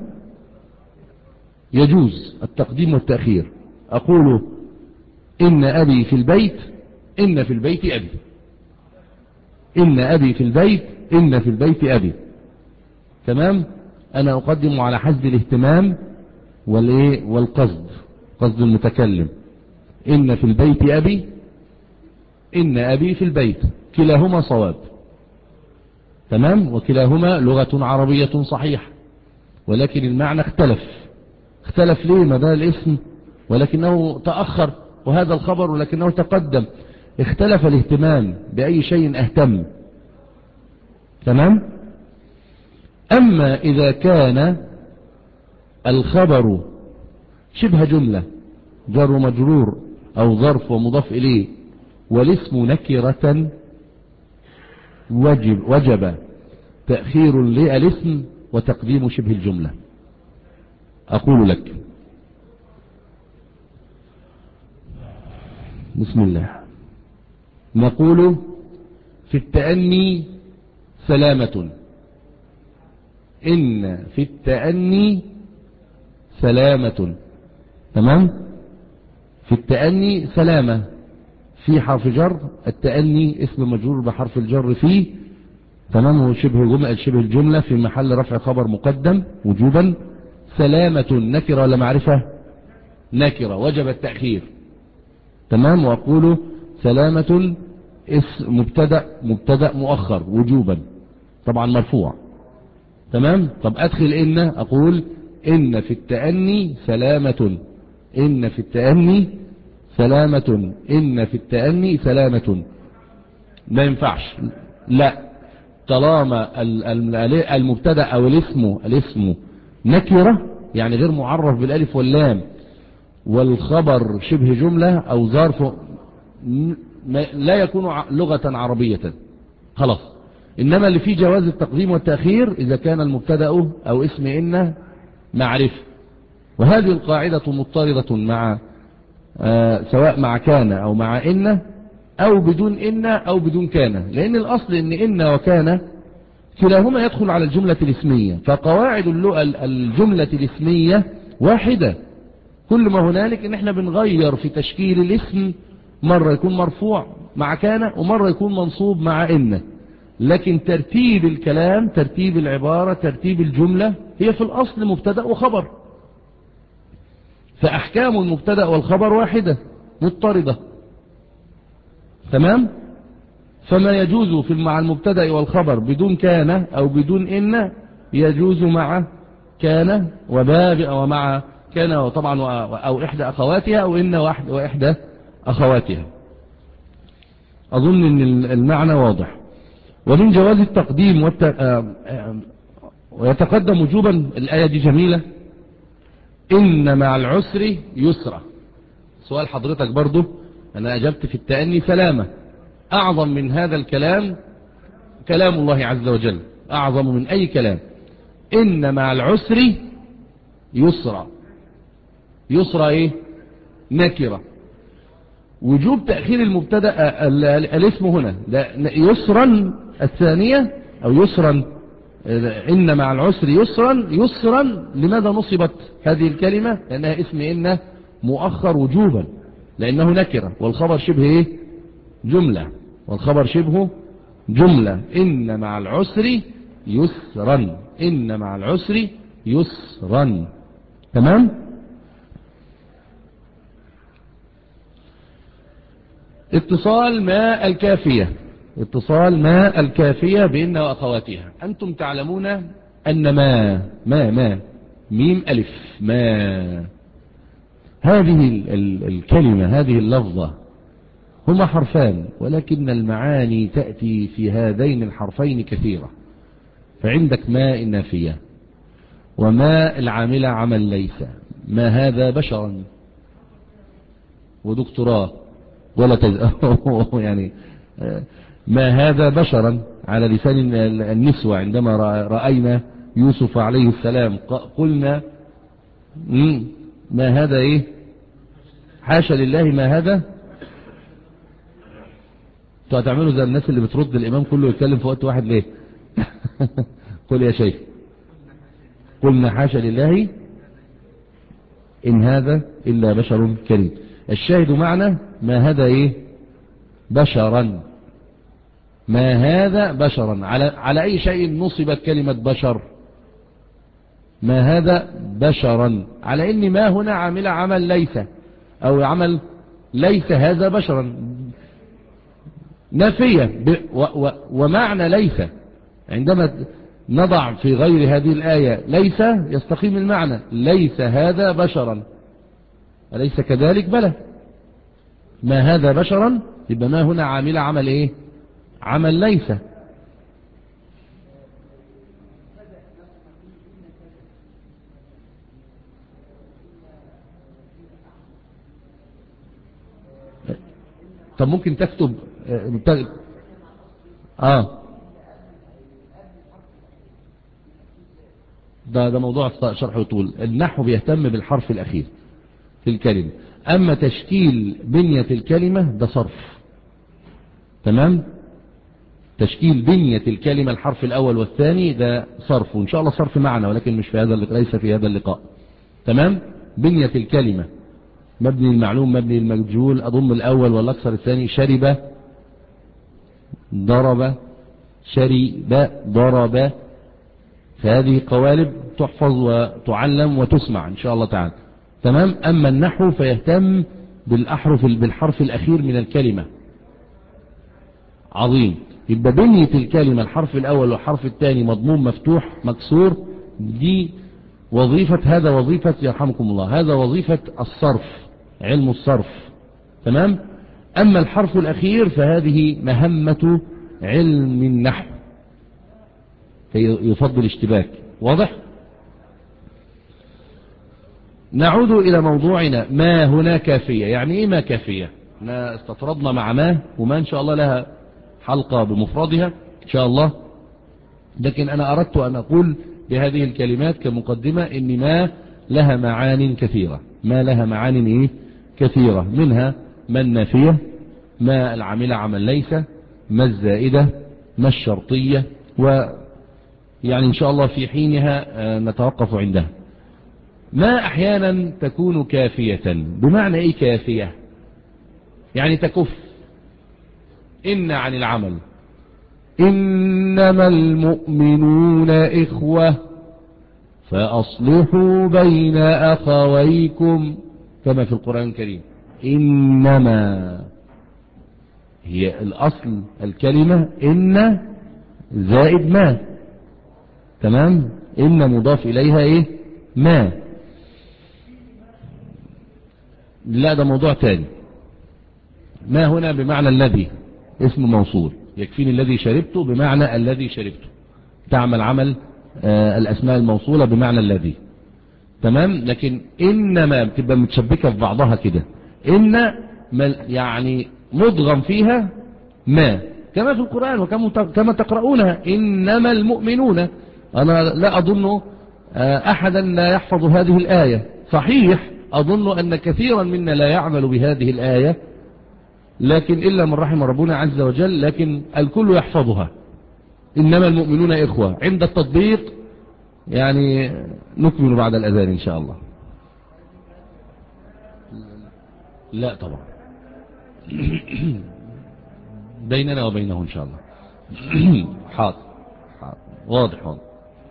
يجوز التقديم والتأخير. أقول إن أبي في البيت، إن في البيت أبي، إن أبي في البيت، إن في البيت أبي. تمام؟ أنا أقدم على حسب الاهتمام والإيه والقصد، قصد المتكلم. إن في البيت أبي، إن أبي في البيت، كلاهما صواب. تمام؟ وكلاهما لغة عربية صحيحة، ولكن المعنى اختلف. اختلف ليه؟ ما ده الاسم ولكنه تأخر، وهذا الخبر ولكنه تقدم. اختلف الاهتمام، بأي شيء اهتم. تمام؟ أما إذا كان الخبر شبه جملة جر ومجرور أو ظرف ومضاف إليه والاسم نكرة، وجب, وجب تأخير للاسم وتقديم شبه الجملة. أقول لك بسم الله، نقول في التأني سلامة، إن في التأني سلامة. تمام؟ في التأني سلامة، في حرف جر، التأني اسم مجرور بحرف الجر فيه، تمام، هو شبه جملة شبه الجملة في محل رفع خبر مقدم وجوبا. سلامة نكرة ولا معرفة؟ نكرة وجب التأخير، تمام. وأقول سلامة اسم مبتدأ مبتدأ مؤخر وجوبا، طبعا مرفوع، تمام. طب أدخل إن، أقول إن في التأني سلامة، إن في التأني سلامة، إن في التأني سلامة. ما ينفعش، لا، طالما المبتدأ أو الاسم الاسم نكرة يعني غير معرف بالالف واللام، والخبر شبه جملة أو ظرف، لا يكون لغة عربية خلاص. إنما اللي فيه جواز التقديم والتأخير إذا كان المبتدأ أو اسم إن معرفة، وهذه القاعدة مضطردة مع آه سواء مع كان أو مع إن أو بدون إن أو بدون كان، لأن الأصل إن إن وكان كلاهما يدخل على الجملة الاسمية، فقواعد الجملة الاسمية واحدة. كل ما هنالك إن احنا بنغير في تشكيل الاسم، مرة يكون مرفوع مع كان ومرة يكون منصوب مع إن، لكن ترتيب الكلام، ترتيب العبارة، ترتيب الجملة هي في الأصل مبتدأ وخبر، فأحكام المبتدأ والخبر واحدة مضطردة، تمام. فما يجوز في مع المبتدأ والخبر بدون كان أو بدون إن يجوز مع كان وباب ومع كان وطبعا أو إحدى أخواتها أو إن وإحدى أخواتها. أظن أن المعنى واضح. ومن جواز التقديم والت... ويتقدم وجوبا، الآية دي جميلة، إن مع العسر يسرا. سؤال حضرتك برضو، أنا أجبت في التأني سلامة، أعظم من هذا الكلام كلام الله عز وجل، أعظم من أي كلام. إن مع العسر يسرا، يسرا إيه؟ نكرة. وجوب تأخير المبتدأ الاسم هنا يسرا الثانية أو يسرا، إن مع العسر يسرا. يسرا لماذا نصبت هذه الكلمة؟ لأنها اسم إن مؤخر وجوبا، لأنه نكرة والخبر شبه إيه؟ جملة، والخبر شبه جملة. إن مع العسر يسرا، إن مع العسر يسرا، تمام. اتصال ما الكافية، اتصال ما الكافية بإن وأخواتها. أنتم تعلمون أن ما ما ما ميم ألف ما، هذه الكلمة هذه اللفظة هما حرفان، ولكن المعاني تأتي في هذين الحرفين كثيرة. فعندك ما النافية وما العاملة عمل ليس، ما هذا بشرا ودكتوراه ولا تز... يعني ما هذا بشرا على لسان النسوة عندما رأينا يوسف عليه السلام قلنا ما هذا ايه، حاشا لله ما هذا. انتوا هتعملوا زي الناس اللي بترد الامام كله يتكلم في وقت واحد ليه؟ قل يا شيخ. قلنا حاشا لله إن هذا إلا بشر كريم. الشاهد معنا ما هذا إيه؟ بشرا، ما هذا بشرا. على على أي شيء نصبت كلمة بشر؟ ما هذا بشرا، على إن ما هنا عامل عمل ليس أو عمل ليس هذا بشرا نافية. ومعنى ليس عندما نضع في غير هذه الآية ليس يستقيم المعنى، ليس هذا بشرا، أليس كذلك؟ بلى. ما هذا بشرا يبقى ما هنا عامل عمل ايه؟ عمل ليس. طب ممكن تكتب اه ده ده موضوع شرح وطول. النحو بيهتم بالحرف الأخير في الكلمة، أما تشكيل بنية الكلمة ده صرف، تمام. تشكيل بنية الكلمة الحرف الأول والثاني ده صرف، وإن شاء الله صرف معنا ولكن مش في هذا اللقاء، ليس في هذا اللقاء، تمام. بنية الكلمة مبني المعلوم مبني المجهول، أضم الأول ولا أكثر الثاني. شرب ضرب شرب ضرب، فهذه قوالب تحفظ وتعلم وتسمع إن شاء الله تعالى. تمام. أما النحو فيهتم بالأحرف بالحرف الأخير من الكلمة. عظيم. يبقى بنية الكلمة الحرف الأول والحرف الثاني مضموم مفتوح مكسور، دي وظيفة، هذا وظيفة يرحمكم الله، هذا وظيفة الصرف، علم الصرف. تمام. أما الحرف الأخير فهذه مهمة علم النحو، يفضل اشتباك. واضح؟ نعود إلى موضوعنا. ما هنا كافية. يعني إيه ما كافية؟ احنا استطردنا مع ما، وما إن شاء الله لها حلقة بمفردها إن شاء الله، لكن أنا أردت أن أقول بهذه الكلمات كمقدمة إن ما لها معان كثيرة. ما لها معان إيه؟ كثيرة، منها ما النافية، ما العاملة عمل ليس، ما الزائدة، ما الشرطية، ويعني إن شاء الله في حينها نتوقف عندها. ما أحيانا تكون كافية. بمعنى إيه كافية؟ يعني تكف. إن عن العمل. إنما المؤمنون إخوة فأصلحوا بين أخويكم، كما في القرآن الكريم. إنما هي الأصل الكلمة إن زائد ما. تمام. إن مضاف إليها إيه؟ ما. لا، ده موضوع تاني. ما هنا بمعنى الذي، اسم موصول، يكفيني الذي شربته بمعنى الذي شربته، تعمل عمل آه الأسماء الموصولة بمعنى الذي. تمام. لكن إنما بتبقى متشبكة في بعضها كده. إن يعني مضغم فيها ما، كما في القرآن وكما تقرؤونها. إنما المؤمنون. أنا لا أظن آه أحدا لا يحفظ هذه الآية. صحيح أظن أن كثيرا منا لا يعمل بهذه الآية، لكن إلا من رحم ربنا عز وجل، لكن الكل يحفظها. إنما المؤمنون إخوة. عند التطبيق يعني نكمل بعد الأذان إن شاء الله. لا طبعا بيننا وبينه إن شاء الله. حاضر حاضر. واضح واضح.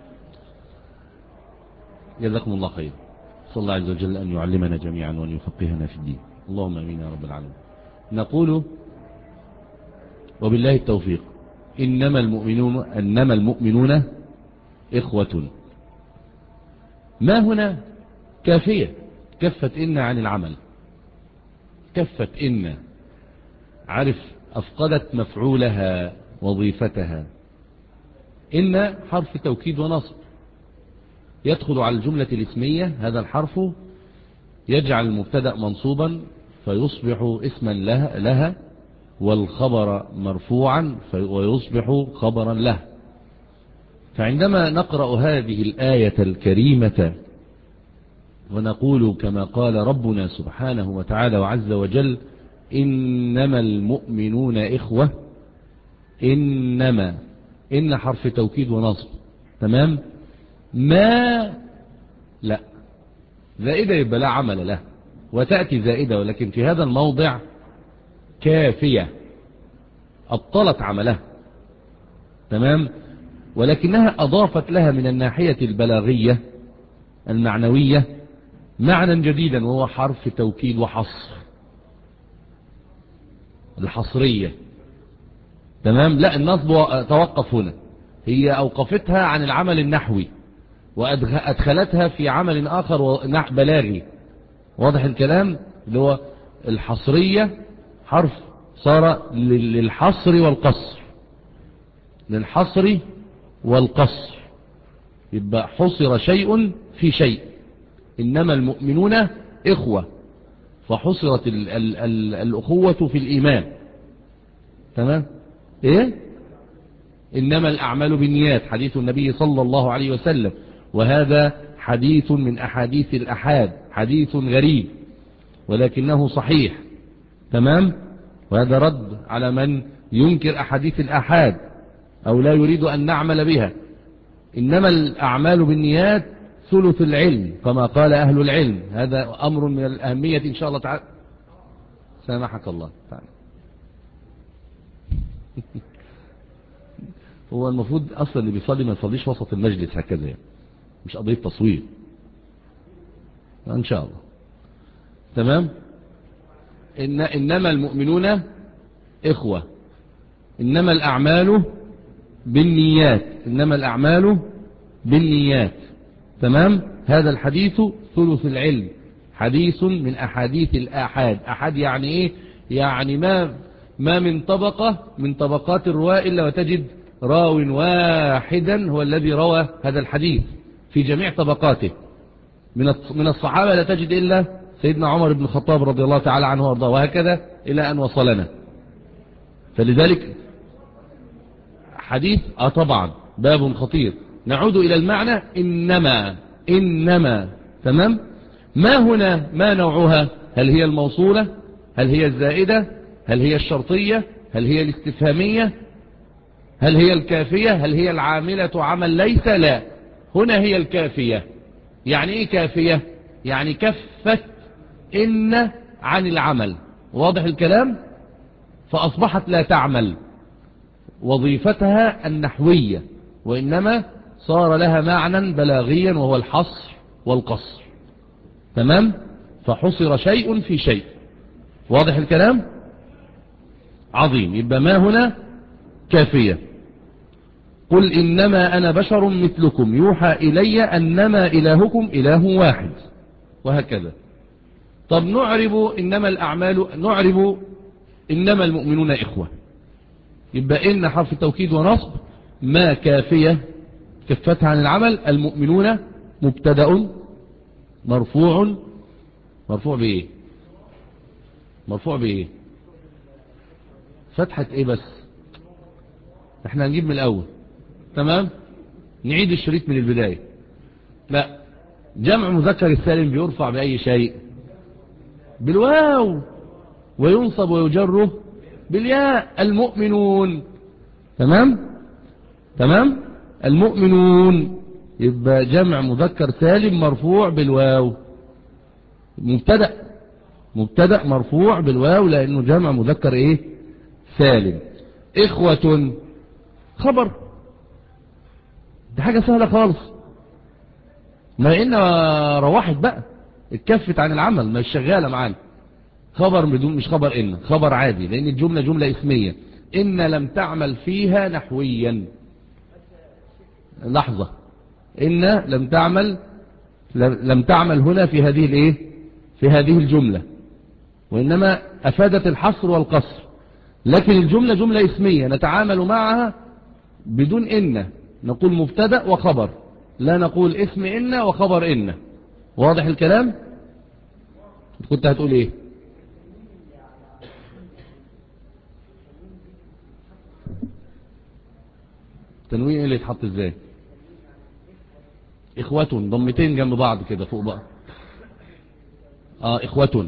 جزاكم الله خير. صلى الله عز وجل أن يعلمنا جميعا وأن يفقهنا في الدين. اللهم أمين يا رب العالمين. نقول وبالله التوفيق. إنما المؤمنون إنما المؤمنون إخوة. ما هنا كافية. كفت إن عن العمل. كفت إن، عرف، أفقدت مفعولها وظيفتها. إن حرف توكيد ونصب، يدخل على الجملة الاسمية. هذا الحرف يجعل المبتدأ منصوبا فيصبح اسما لها, لها والخبر مرفوعا ويصبح خبرا له. فعندما نقرأ هذه الآية الكريمة ونقول كما قال ربنا سبحانه وتعالى وعز وجل: إنما المؤمنون إخوة. إنما، إن حرف توكيد ونصب. تمام. ما لا زائدة يبقى لا عمل له، وتأتي زائدة، ولكن في هذا الموضع كافية أبطلت عمله. تمام. ولكنها أضافت لها من الناحية البلاغية المعنوية معنى جديدا، وهو حرف توكيد وحصر، الحصرية. تمام. لا، النصب توقف هنا، هي أوقفتها عن العمل النحوي وأدخلتها في عمل آخر بلاغي. واضح الكلام؟ اللي هو الحصرية، حرف صار للحصر والقصر، للحصر والقصر. يبقى حصر شيء في شيء. إنما المؤمنون إخوة، فحصرت ال ال ال الأخوة في الإيمان. تمام. إيه؟ إنما الأعمال بالنيات، حديث النبي صلى الله عليه وسلم، وهذا حديث من أحاديث الأحاد، حديث غريب ولكنه صحيح. تمام. وهذا رد على من ينكر أحاديث الأحاد أو لا يريد أن نعمل بها. إنما الأعمال بالنيات ثلث العلم كما قال أهل العلم. هذا أمر من الأهمية إن شاء الله تعالى. سامحك الله تعالى. هو المفروض أصلا اللي بيصلي ما يصليش وسط المجلس هكذا يعني. مش قضية تصوير إن شاء الله. تمام. إن إنما المؤمنون إخوة، إنما الأعمال بالنيات، إنما الأعمال بالنيات. تمام. هذا الحديث ثلث العلم، حديث من أحاديث الآحاد. أحد يعني إيه؟ يعني ما ما من طبقة من طبقات الرواة إلا وتجد راو واحدا هو الذي روى هذا الحديث في جميع طبقاته. من من الصحابة لا تجد إلا سيدنا عمر بن الخطاب رضي الله تعالى عنه وارضاه، وهكذا إلى أن وصلنا. فلذلك حديث آه طبعا باب خطير. نعود إلى المعنى. إنما إنما تمام. ما هنا ما نوعها؟ هل هي الموصولة؟ هل هي الزائدة؟ هل هي الشرطية؟ هل هي الاستفهامية؟ هل هي الكافية؟ هل هي العاملة عمل ليس؟ لا، هنا هي الكافية. يعني ايه كافية؟ يعني كفت إن عن العمل. واضح الكلام؟ فأصبحت لا تعمل وظيفتها النحوية، وإنما صار لها معنى بلاغيا وهو الحصر والقصر. تمام. فحصر شيء في شيء. واضح الكلام؟ عظيم. يبقى ما هنا كافية. قل إنما أنا بشر مثلكم يوحى إلي أنما إلهكم إله واحد، وهكذا. طب نعرب إنما الأعمال، نعرب إنما المؤمنون إخوة. يبقى إن حرف توكيد ونصب، ما كافية كفتها عن العمل. المؤمنون مبتدأ مرفوع. مرفوع بإيه؟ مرفوع بإيه؟ فتحة إيه بس؟ احنا هنجيب من الأول. تمام. نعيد الشريط من البداية. لا، جمع مذكر السالم بيرفع بأي شيء؟ بالواو، وينصب ويجر بالياء. المؤمنون. تمام. تمام. المؤمنون يبقى جمع مذكر سالم مرفوع بالواو. مبتدأ مبتدأ مرفوع بالواو لأنه جمع مذكر ايه؟ سالم. إخوة خبر. دي حاجة سهلة خالص. ما إن روحت بقى اتكفت عن العمل، مش شغالة معانا. خبر بدون، مش خبر إن، خبر عادي، لأن الجملة جملة اسمية. إن لم تعمل فيها نحويا. لحظة. إن لم تعمل لم تعمل هنا في هذه الايه؟ في هذه الجملة، وإنما أفادت الحصر والقصر. لكن الجملة جملة اسمية نتعامل معها بدون إن. نقول مبتدأ وخبر، لا نقول اسم إن وخبر إن. واضح الكلام؟ كنت هتقول إيه؟ تنوين اللي يتحط إزاي؟ إخوة، ضمتين جنب بعض كده فوق بعض. آه إخوة.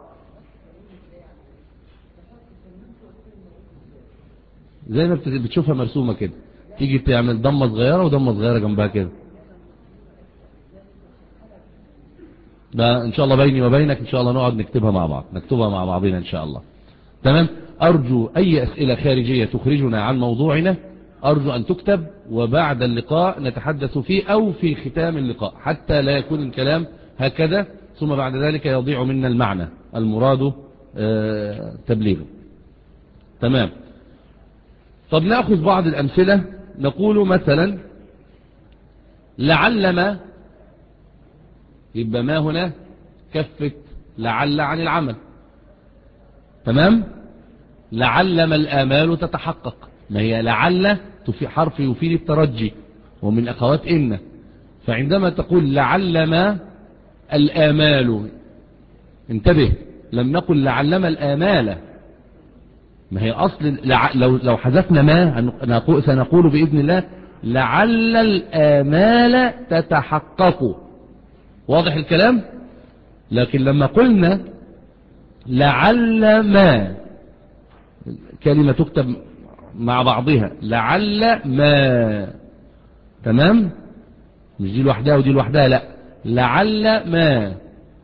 زي ما بتشوفها مرسومة كده، تيجي تعمل ضمة صغيرة وضمة صغيرة جنبها كده. ده ان شاء الله بيني وبينك ان شاء الله نقعد نكتبها مع بعض، نكتبها مع بعضنا ان شاء الله. تمام. ارجو اي اسئلة خارجية تخرجنا عن موضوعنا ارجو ان تكتب، وبعد اللقاء نتحدث فيه او في ختام اللقاء، حتى لا يكون الكلام هكذا ثم بعد ذلك يضيع منا المعنى المراد آه تبليغه. تمام. طب نأخذ بعض الأمثلة. نقول مثلا لعلما، يبقى ما هنا كفت لعل عن العمل. تمام. لعلما الآمال تتحقق، ما هي لعل في حرف يفيد الترجي ومن أخوات إن. فعندما تقول لعلما الآمال، انتبه، لم نقل لعلما الآمال. ما هي أصل لو لو حذفنا ما سنقول بإذن الله لعل الآمال تتحقق. واضح الكلام؟ لكن لما قلنا لعل ما، كلمة تكتب مع بعضها لعل ما. تمام. مش دي لوحدها ودي لوحدها، لا، لعل ما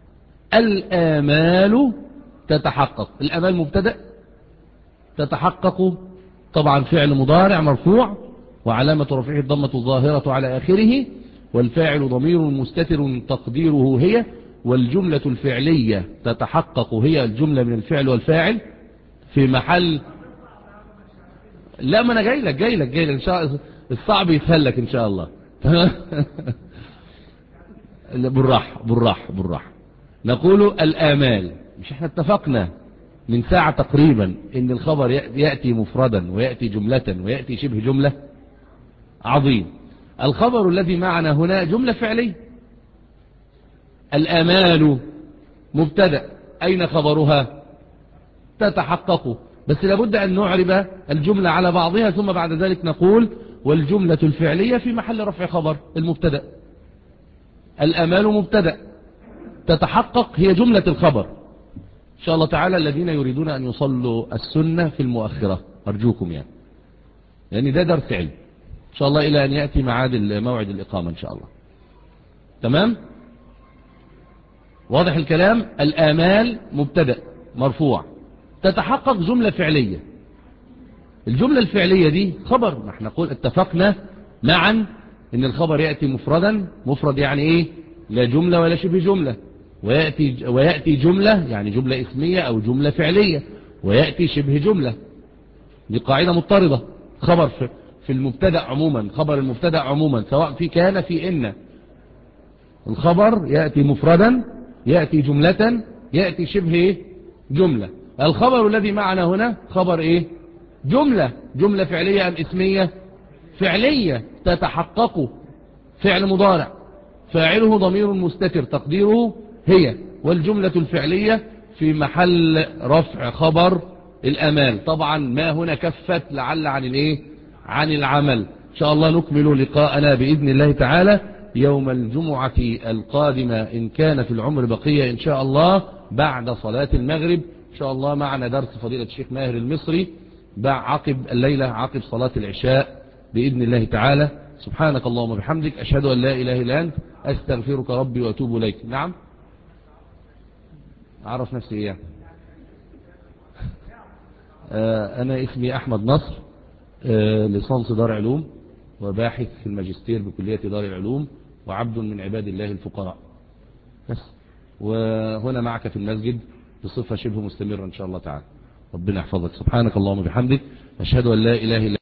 الآمال تتحقق. الآمال مبتدأ، تتحقق طبعا فعل مضارع مرفوع وعلامة رفعه الضمة الظاهرة على آخره، والفاعل ضمير مستتر تقديره هي، والجملة الفعلية تتحقق هي الجملة من الفعل والفاعل في محل. لا ما انا جاي لك جاي لك جاي لك ان شاء الله، الصعب يتهلك ان شاء الله. بالراحة بالراحة بالراحة. نقول الآمال، مش احنا اتفقنا من ساعة تقريبا ان الخبر يأتي مفردا ويأتي جملة ويأتي شبه جملة؟ عظيم. الخبر الذي معنا هنا جملة فعلية. الآمال مبتدأ، أين خبرها؟ تتحقق، بس لابد أن نعرب الجملة على بعضها ثم بعد ذلك نقول والجملة الفعلية في محل رفع خبر المبتدأ. الآمال مبتدأ، تتحقق هي جملة الخبر. إن شاء الله تعالى الذين يريدون أن يصلوا السنة في المؤخرة أرجوكم يعني، يعني ده درس علم إن شاء الله إلى أن يأتي معاد موعد الإقامة إن شاء الله. تمام؟ واضح الكلام؟ الآمال مبتدأ مرفوع، تتحقق جملة فعلية. الجملة الفعلية دي خبر، ما احنا قول اتفقنا معا ان الخبر يأتي مفردا. مفرد يعني ايه؟ لا جملة ولا شبه جملة. ويأتي, ويأتي جملة يعني جملة اسمية او جملة فعلية، ويأتي شبه جملة. دي قاعدة مضطردة. خبر في, في المبتدأ عموما، خبر المبتدأ عموما سواء في كان في إن، الخبر يأتي مفردا، يأتي جملة، يأتي شبه جملة. الخبر الذي معنا هنا خبر ايه؟ جملة. جملة فعلية ام اسمية؟ فعلية، تتحقق فعل مضارع فاعله ضمير مستتر تقديره هي، والجملة الفعلية في محل رفع خبر الأمال. طبعا ما هنا كفت لعل عن الايه؟ عن العمل. ان شاء الله نكمل لقاءنا بإذن الله تعالى يوم الجمعة القادمة إن كان في العمر بقية إن شاء الله بعد صلاة المغرب. إن شاء الله معنا درس فضيلة الشيخ ماهر المصري عقب الليلة عقب صلاة العشاء بإذن الله تعالى. سبحانك اللهم وبحمدك أشهد أن لا إله إلا أنت أستغفرك ربي وأتوب إليك. نعم أعرف نفسي إيه؟ آه أنا اسمي أحمد نصر، آه ليسانس دار علوم وباحث في الماجستير بكلية دار العلوم، وعبد من عباد الله الفقراء بس. وهنا معك في المسجد بصفة شبه مستمرة إن شاء الله تعالى. ربنا يحفظك. سبحانك اللهم وبحمدك أشهد أن لا إله إلا